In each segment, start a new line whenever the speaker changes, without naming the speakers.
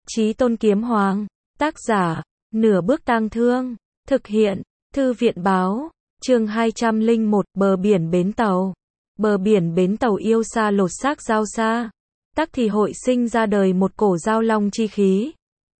Chí Tôn Kiếm Hoàng, tác giả, Nửa Bước Tang Thương, thực hiện, Thư viện Báo, chương 201, bờ biển bến tàu. Bờ biển bến tàu yêu xa lột xác giao xa. Tắc thì hội sinh ra đời một cổ giao long chi khí.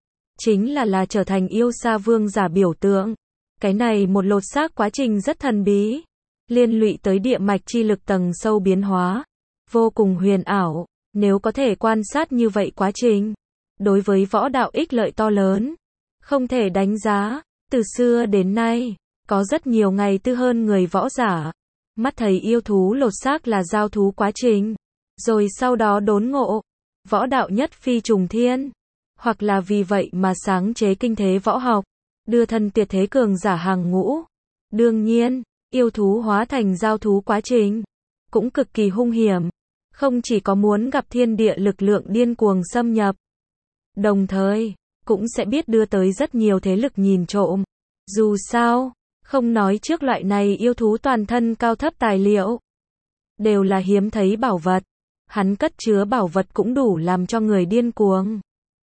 Chính là trở thành yêu xa vương giả biểu tượng. Cái này một lột xác quá trình rất thần bí. Liên lụy tới địa mạch chi lực tầng sâu biến hóa. Vô cùng huyền ảo. Nếu có thể quan sát như vậy quá trình. Đối với võ đạo ích lợi to lớn. Không thể đánh giá. Từ xưa đến nay. Có rất nhiều ngày tư hơn người võ giả. Mắt thấy yêu thú lột xác là giao thú quá trình. Rồi sau đó đốn ngộ. Võ đạo nhất phi trùng thiên. Hoặc là vì vậy mà sáng chế kinh thế võ học. Đưa thân tuyệt thế cường giả hàng ngũ. Đương nhiên, yêu thú hóa thành giao thú quá trình. Cũng cực kỳ hung hiểm. Không chỉ có muốn gặp thiên địa lực lượng điên cuồng xâm nhập. Đồng thời, cũng sẽ biết đưa tới rất nhiều thế lực nhìn trộm. Dù sao, không nói trước loại này yêu thú toàn thân cao thấp tài liệu. Đều là hiếm thấy bảo vật. Hắn cất chứa bảo vật cũng đủ làm cho người điên cuồng.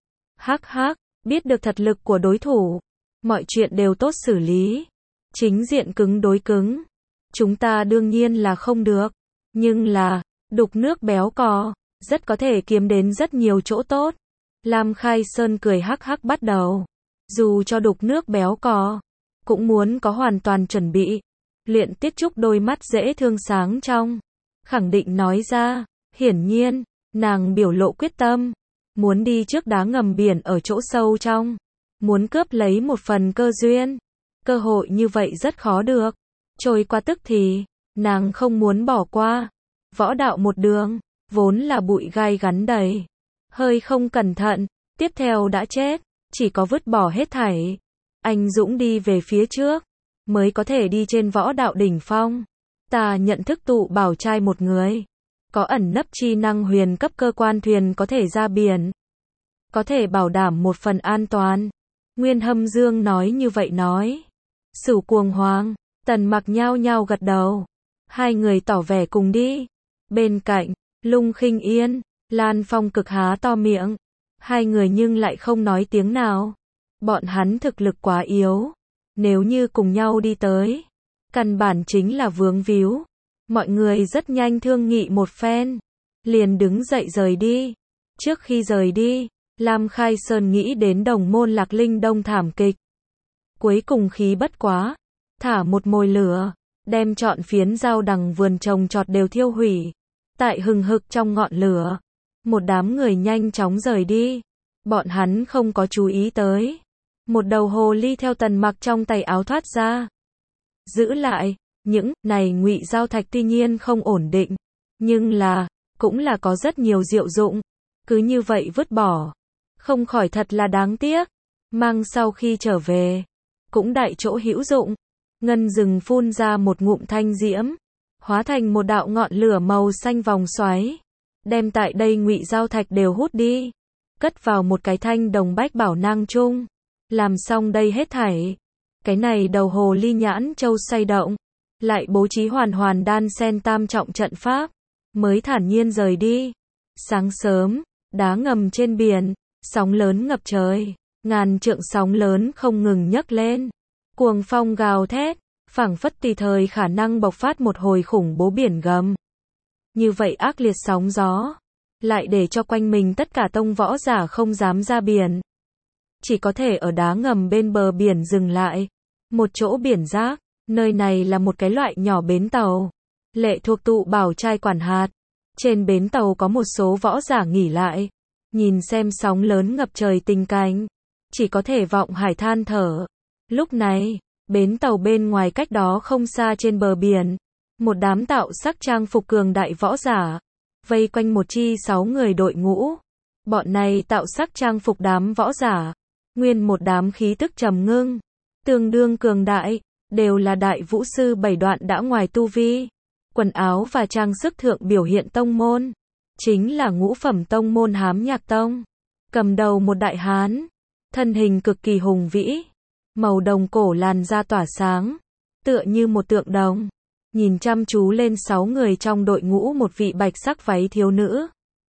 Hắc hắc, biết được thật lực của đối thủ. Mọi chuyện đều tốt xử lý. Chính diện cứng đối cứng. Chúng ta đương nhiên là không được. Nhưng là, đục nước béo cò, rất có thể kiếm đến rất nhiều chỗ tốt. Lam Khai Sơn cười hắc hắc bắt đầu. Dù cho đục nước béo cò, cũng muốn có hoàn toàn chuẩn bị. Luyện Tiết Trúc đôi mắt dễ thương sáng trong. Khẳng định nói ra, hiển nhiên, nàng biểu lộ quyết tâm. Muốn đi trước đá ngầm biển ở chỗ sâu trong. Muốn cướp lấy một phần cơ duyên. Cơ hội như vậy rất khó được. Trôi qua tức thì, nàng không muốn bỏ qua. Võ đạo một đường, vốn là bụi gai gắn đầy. Hơi không cẩn thận, tiếp theo đã chết. Chỉ có vứt bỏ hết thảy. Anh dũng đi về phía trước. Mới có thể đi trên võ đạo đỉnh phong. Ta nhận thức tụ bảo trai một người. Có ẩn nấp chi năng huyền cấp cơ quan thuyền có thể ra biển. Có thể bảo đảm một phần an toàn. Nguyên Hâm Dương nói như vậy nói. Sửu Cuồng Hoàng, Tần Mặc nhao nhao gật đầu. Hai người tỏ vẻ cùng đi. Bên cạnh, Lung Khinh Yên, Lan Phong cực há to miệng. Hai người nhưng lại không nói tiếng nào. Bọn hắn thực lực quá yếu. Nếu như cùng nhau đi tới, căn bản chính là vướng víu. Mọi người rất nhanh thương nghị một phen. Liền đứng dậy rời đi. Trước khi rời đi, Lam Khai Sơn nghĩ đến đồng môn Lạc Linh Đông thảm kịch. Cuối cùng khí bất quá. Thả một mồi lửa. Đem trọn phiến rau đằng vườn trồng trọt đều thiêu hủy. Tại hừng hực trong ngọn lửa. Một đám người nhanh chóng rời đi. Bọn hắn không có chú ý tới. Một đầu hồ ly theo Tần Mặc trong tay áo thoát ra. Giữ lại. Những này ngụy giao thạch tuy nhiên không ổn định. Nhưng là, cũng là có rất nhiều diệu dụng. Cứ như vậy vứt bỏ. Không khỏi thật là đáng tiếc. Mang sau khi trở về. Cũng đại chỗ hữu dụng. Ngân rừng phun ra một ngụm thanh diễm. Hóa thành một đạo ngọn lửa màu xanh vòng xoáy. Đem tại đây ngụy giao thạch đều hút đi. Cất vào một cái thanh đồng bách bảo nang chung. Làm xong đây hết thảy. Cái này đầu hồ ly nhãn châu xoay động. Lại bố trí hoàn hoàn đan sen tam trọng trận pháp. Mới thản nhiên rời đi. Sáng sớm, đá ngầm trên biển. Sóng lớn ngập trời. Ngàn trượng sóng lớn không ngừng nhấc lên. Cuồng phong gào thét. Phảng phất tùy thời khả năng bộc phát một hồi khủng bố biển gầm. Như vậy ác liệt sóng gió. Lại để cho quanh mình tất cả tông võ giả không dám ra biển. Chỉ có thể ở đá ngầm bên bờ biển dừng lại. Một chỗ biển rác. Nơi này là một cái loại nhỏ bến tàu. Lệ thuộc tụ bảo trai quản hạt. Trên bến tàu có một số võ giả nghỉ lại. Nhìn xem sóng lớn ngập trời tình cảnh. Chỉ có thể vọng hải than thở. Lúc này, bến tàu bên ngoài cách đó không xa trên bờ biển. Một đám tạo sắc trang phục cường đại võ giả. Vây quanh một chi 6 người đội ngũ. Bọn này tạo sắc trang phục đám võ giả. Nguyên một đám khí tức trầm ngưng. Tương đương cường đại. Đều là đại vũ sư 7 đoạn đã ngoài tu vi. Quần áo và trang sức thượng biểu hiện tông môn. Chính là ngũ phẩm tông môn Hám Nhạc Tông. Cầm đầu một đại hán. Thân hình cực kỳ hùng vĩ. Màu đồng cổ làn da tỏa sáng. Tựa như một tượng đồng. Nhìn chăm chú lên 6 người trong đội ngũ một vị bạch sắc váy thiếu nữ.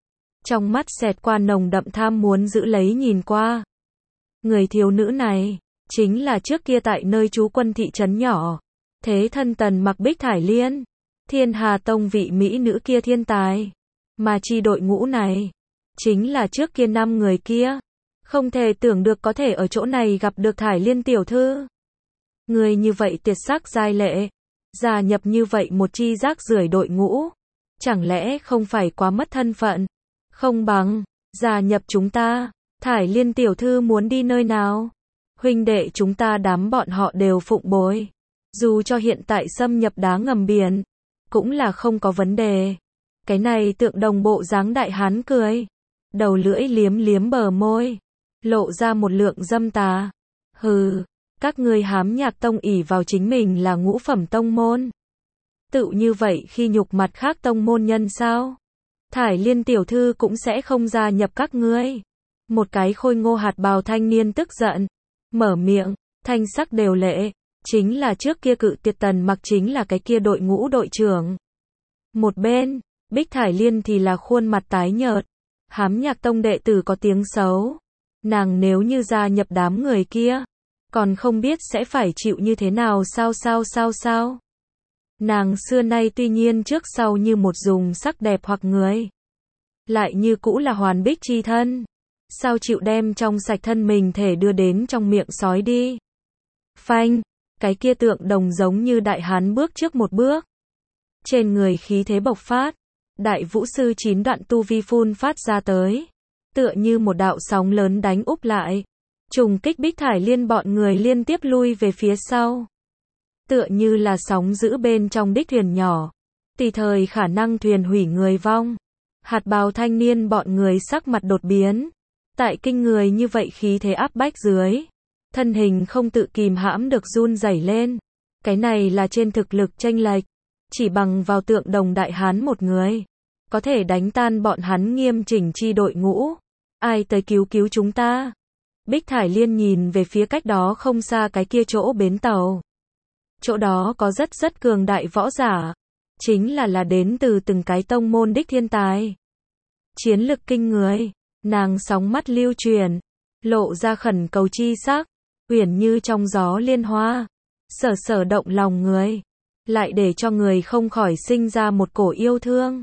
trong mắt xẹt qua nồng đậm tham muốn giữ lấy nhìn qua. Người thiếu nữ này, chính là trước kia tại nơi trú quân thị trấn nhỏ, thế thân Tần Mặc Bích Thải Liên, Thiên Hà Tông vị mỹ nữ kia thiên tài. Mà chi đội ngũ này, chính là trước kia 5 người kia. Không thể tưởng được có thể ở chỗ này gặp được Thải Liên tiểu thư. Người như vậy tuyệt sắc giai lệ, gia nhập như vậy một chi rác rưởi đội ngũ, chẳng lẽ không phải quá mất thân phận? Không bằng gia nhập chúng ta. Thải Liên tiểu thư muốn đi nơi nào? Huynh đệ chúng ta đám bọn họ đều phụng bồi. Dù cho hiện tại xâm nhập đá ngầm biển, cũng là không có vấn đề. Cái này tượng đồng bộ dáng đại hán cười, đầu lưỡi liếm liếm bờ môi, lộ ra một lượng dâm tà. Hừ, các ngươi Hám Nhạc Tông ỷ vào chính mình là ngũ phẩm tông môn. Tự như vậy khi nhục mặt khác tông môn nhân sao? Thải Liên tiểu thư cũng sẽ không gia nhập các ngươi. Một cái khôi ngô hạt bào thanh niên tức giận, mở miệng, thanh sắc đều lệ, chính là trước kia Cự Tuyệt Tần Mặc chính là cái kia đội ngũ đội trưởng. Một bên, Bích Thải Liên thì là khuôn mặt tái nhợt, Hám Nhạc Tông đệ tử có tiếng xấu. Nàng nếu như gia nhập đám người kia, còn không biết sẽ phải chịu như thế nào sao. Nàng xưa nay tuy nhiên trước sau như một dùng sắc đẹp hoặc người, lại như cũ là hoàn bích chi thân. Sao chịu đem trong sạch thân mình thể đưa đến trong miệng sói đi? Phanh, cái kia tượng đồng giống như đại hán bước trước một bước. Trên người khí thế bộc phát, đại vũ sư 9 đoạn tu vi phun phát ra tới. Tựa như một đạo sóng lớn đánh úp lại. Trùng kích Bích Thải Liên bọn người liên tiếp lui về phía sau. Tựa như là sóng giữ bên trong đích thuyền nhỏ. Tùy thời khả năng thuyền hủy người vong. Hạt bào thanh niên bọn người sắc mặt đột biến. Tại kinh người như vậy khí thế áp bách dưới, thân hình không tự kìm hãm được run rẩy lên. Cái này là trên thực lực chênh lệch, chỉ bằng vào tượng đồng đại hán một người, có thể đánh tan bọn hắn nghiêm chỉnh chi đội ngũ. Ai tới cứu chúng ta? Bích Thải Liên nhìn về phía cách đó không xa cái kia chỗ bến tàu. Chỗ đó có rất cường đại võ giả, chính là đến từ từng cái tông môn đích thiên tài. Chiến lực kinh người. Nàng sóng mắt lưu truyền, lộ ra khẩn cầu chi sắc, uyển như trong gió liên hoa, sở động lòng người, lại để cho người không khỏi sinh ra một cổ yêu thương.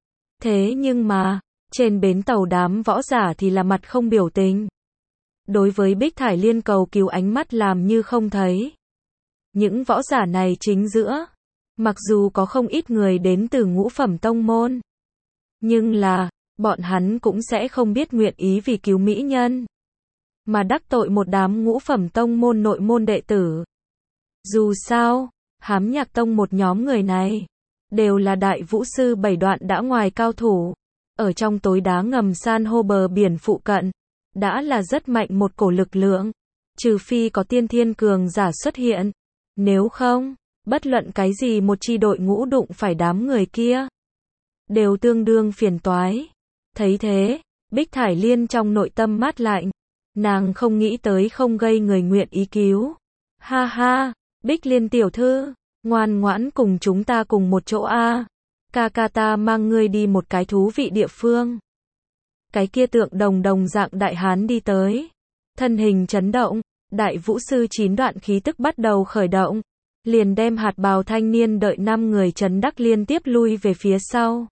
Thế nhưng mà, trên bến tàu đám võ giả thì là mặt không biểu tình. Đối với Bích Thải Liên cầu cứu ánh mắt làm như không thấy. Những võ giả này chính giữa, mặc dù có không ít người đến từ ngũ phẩm tông môn, nhưng là bọn hắn cũng sẽ không biết nguyện ý vì cứu mỹ nhân mà đắc tội một đám ngũ phẩm tông môn nội môn đệ tử. Dù sao, Hám Nhạc Tông một nhóm người này đều là đại vũ sư 7 đoạn đã ngoài cao thủ, ở trong tối đá ngầm san hô bờ biển phụ cận, đã là rất mạnh một cổ lực lượng, trừ phi có tiên thiên cường giả xuất hiện, nếu không, bất luận cái gì một chi đội ngũ đụng phải đám người kia, đều tương đương phiền toái. Thấy thế, Bích Thải Liên trong nội tâm mát lạnh, nàng không nghĩ tới không gây người nguyện ý cứu. Ha ha, Bích Liên tiểu thư, ngoan ngoãn cùng chúng ta cùng một chỗ a. Ca ta mang ngươi đi một cái thú vị địa phương. Cái kia tượng đồng dạng đại hán đi tới, thân hình chấn động, đại vũ sư 9 đoạn khí tức bắt đầu khởi động, liền đem hạt bào thanh niên đợi 5 người chấn đắc liên tiếp lui về phía sau.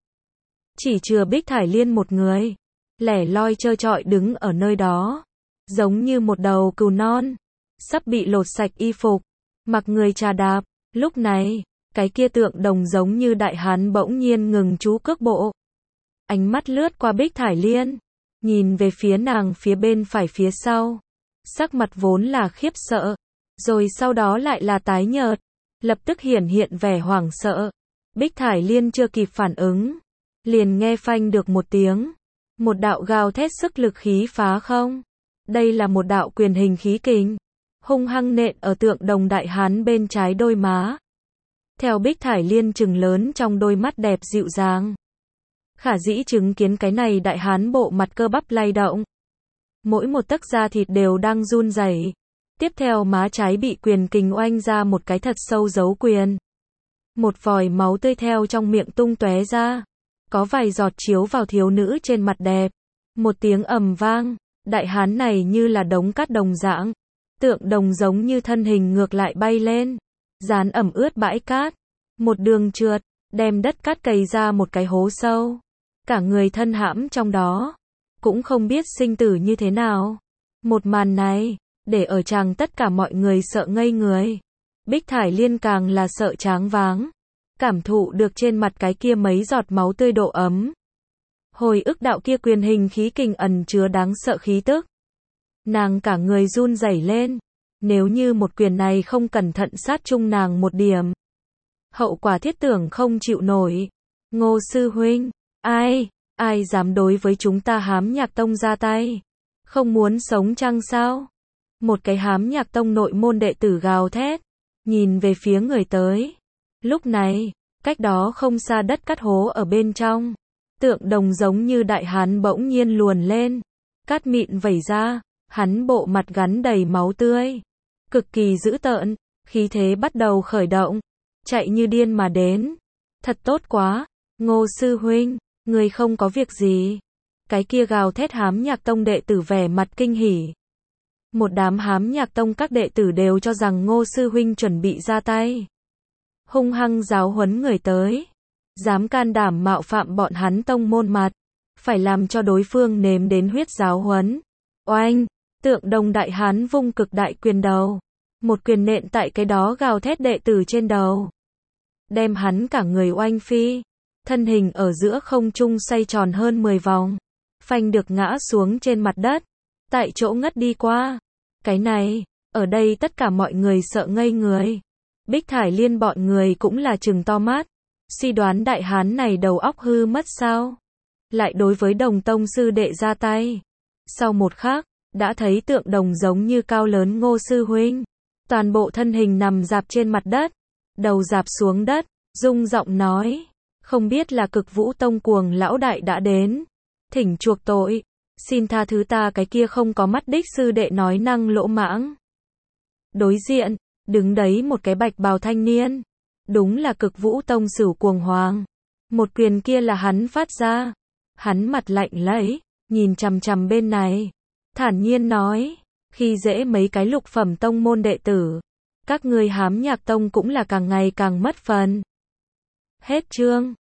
Chỉ chừa Bích Thải Liên một người, lẻ loi trơ trọi đứng ở nơi đó, giống như một đầu cừu non, sắp bị lột sạch y phục, mặc người trà đạp. Lúc này, cái kia tượng đồng giống như đại hán bỗng nhiên ngừng chú cước bộ. Ánh mắt lướt qua Bích Thải Liên, nhìn về phía nàng phía bên phải phía sau. Sắc mặt vốn là khiếp sợ, rồi sau đó lại là tái nhợt, lập tức hiện vẻ hoảng sợ. Bích Thải Liên chưa kịp phản ứng, liền nghe phanh được một tiếng, một đạo gào thét sức lực khí phá không. Đây là một đạo quyền hình khí kình, hung hăng nện ở tượng đồng đại hán bên trái đôi má. Theo Bích Thải Liên trừng lớn trong đôi mắt đẹp dịu dàng, khả dĩ chứng kiến cái này đại hán bộ mặt cơ bắp lay động, mỗi một tấc da thịt đều đang run rẩy. Tiếp theo má trái bị quyền kình oanh ra một cái thật sâu dấu quyền, một vòi máu tươi theo trong miệng tung tóe ra. có vài giọt chiếu vào thiếu nữ trên mặt đẹp. Một tiếng ầm vang, đại hán này như là đống cát đồng dạng. Tượng đồng giống như thân hình ngược lại bay lên, dán ẩm ướt bãi cát. Một đường trượt, đem đất cát cày ra một cái hố sâu. Cả người thân hãm trong đó, cũng không biết sinh tử như thế nào. Một màn này, để ở chàng tất cả mọi người sợ ngây người. Bích Thải Liên càng là sợ choáng váng, cảm thụ được trên mặt cái kia mấy giọt máu tươi độ ấm. Hồi ức đạo kia quyền hình khí kình ẩn chứa đáng sợ khí tức. Nàng cả người run rẩy lên, nếu như một quyền này không cẩn thận sát chung nàng một điểm, hậu quả thiết tưởng không chịu nổi. Ngô sư huynh, ai dám đối với chúng ta Hám Nhạc Tông ra tay? Không muốn sống chăng sao? Một cái Hám Nhạc Tông nội môn đệ tử gào thét, nhìn về phía người tới. Lúc này, cách đó không xa đất cát hố ở bên trong, tượng đồng giống như đại hán bỗng nhiên luồn lên, cát mịn vẩy ra, hắn bộ mặt gắn đầy máu tươi, cực kỳ dữ tợn, khí thế bắt đầu khởi động, chạy như điên mà đến. Thật tốt quá, Ngô sư huynh, người không có việc gì. Cái kia gào thét Hám Nhạc Tông đệ tử vẻ mặt kinh hỉ. Một đám Hám Nhạc Tông các đệ tử đều cho rằng Ngô sư huynh chuẩn bị ra tay, hung hăng giáo huấn người tới, dám can đảm mạo phạm bọn hắn tông môn mặt, phải làm cho đối phương nếm đến huyết giáo huấn. Oanh, tượng đồng đại hán vung cực đại quyền đầu, một quyền nện tại cái đó gào thét đệ tử trên đầu, đem hắn cả người oanh phi, thân hình ở giữa không trung xoay tròn hơn 10 vòng, phanh được ngã xuống trên mặt đất, tại chỗ ngất đi qua. Cái này, ở đây tất cả mọi người sợ ngây người. Bích Thải Liên bọn người cũng là trừng to mắt, suy đoán đại hán này đầu óc hư mất sao? Lại đối với Đồng tông sư đệ ra tay. Sau một khắc, đã thấy tượng đồng giống như cao lớn Ngô sư huynh, toàn bộ thân hình nằm rạp trên mặt đất, đầu rạp xuống đất, rung giọng nói, không biết là Cực Vũ Tông cuồng lão đại đã đến, thỉnh chuộc tội, xin tha thứ ta cái kia không có mắt đích sư đệ nói năng lỗ mãng. Đối diện, đứng đấy một cái bạch bào thanh niên, đúng là Cực Vũ Tông Sửu Cuồng Hoàng. Một quyền kia là hắn phát ra. Hắn mặt lạnh lẽo, nhìn chằm chằm bên này, thản nhiên nói, khi dễ mấy cái lục phẩm tông môn đệ tử, các ngươi Hám Nhạc Tông cũng là càng ngày càng mất phần. Hết chương.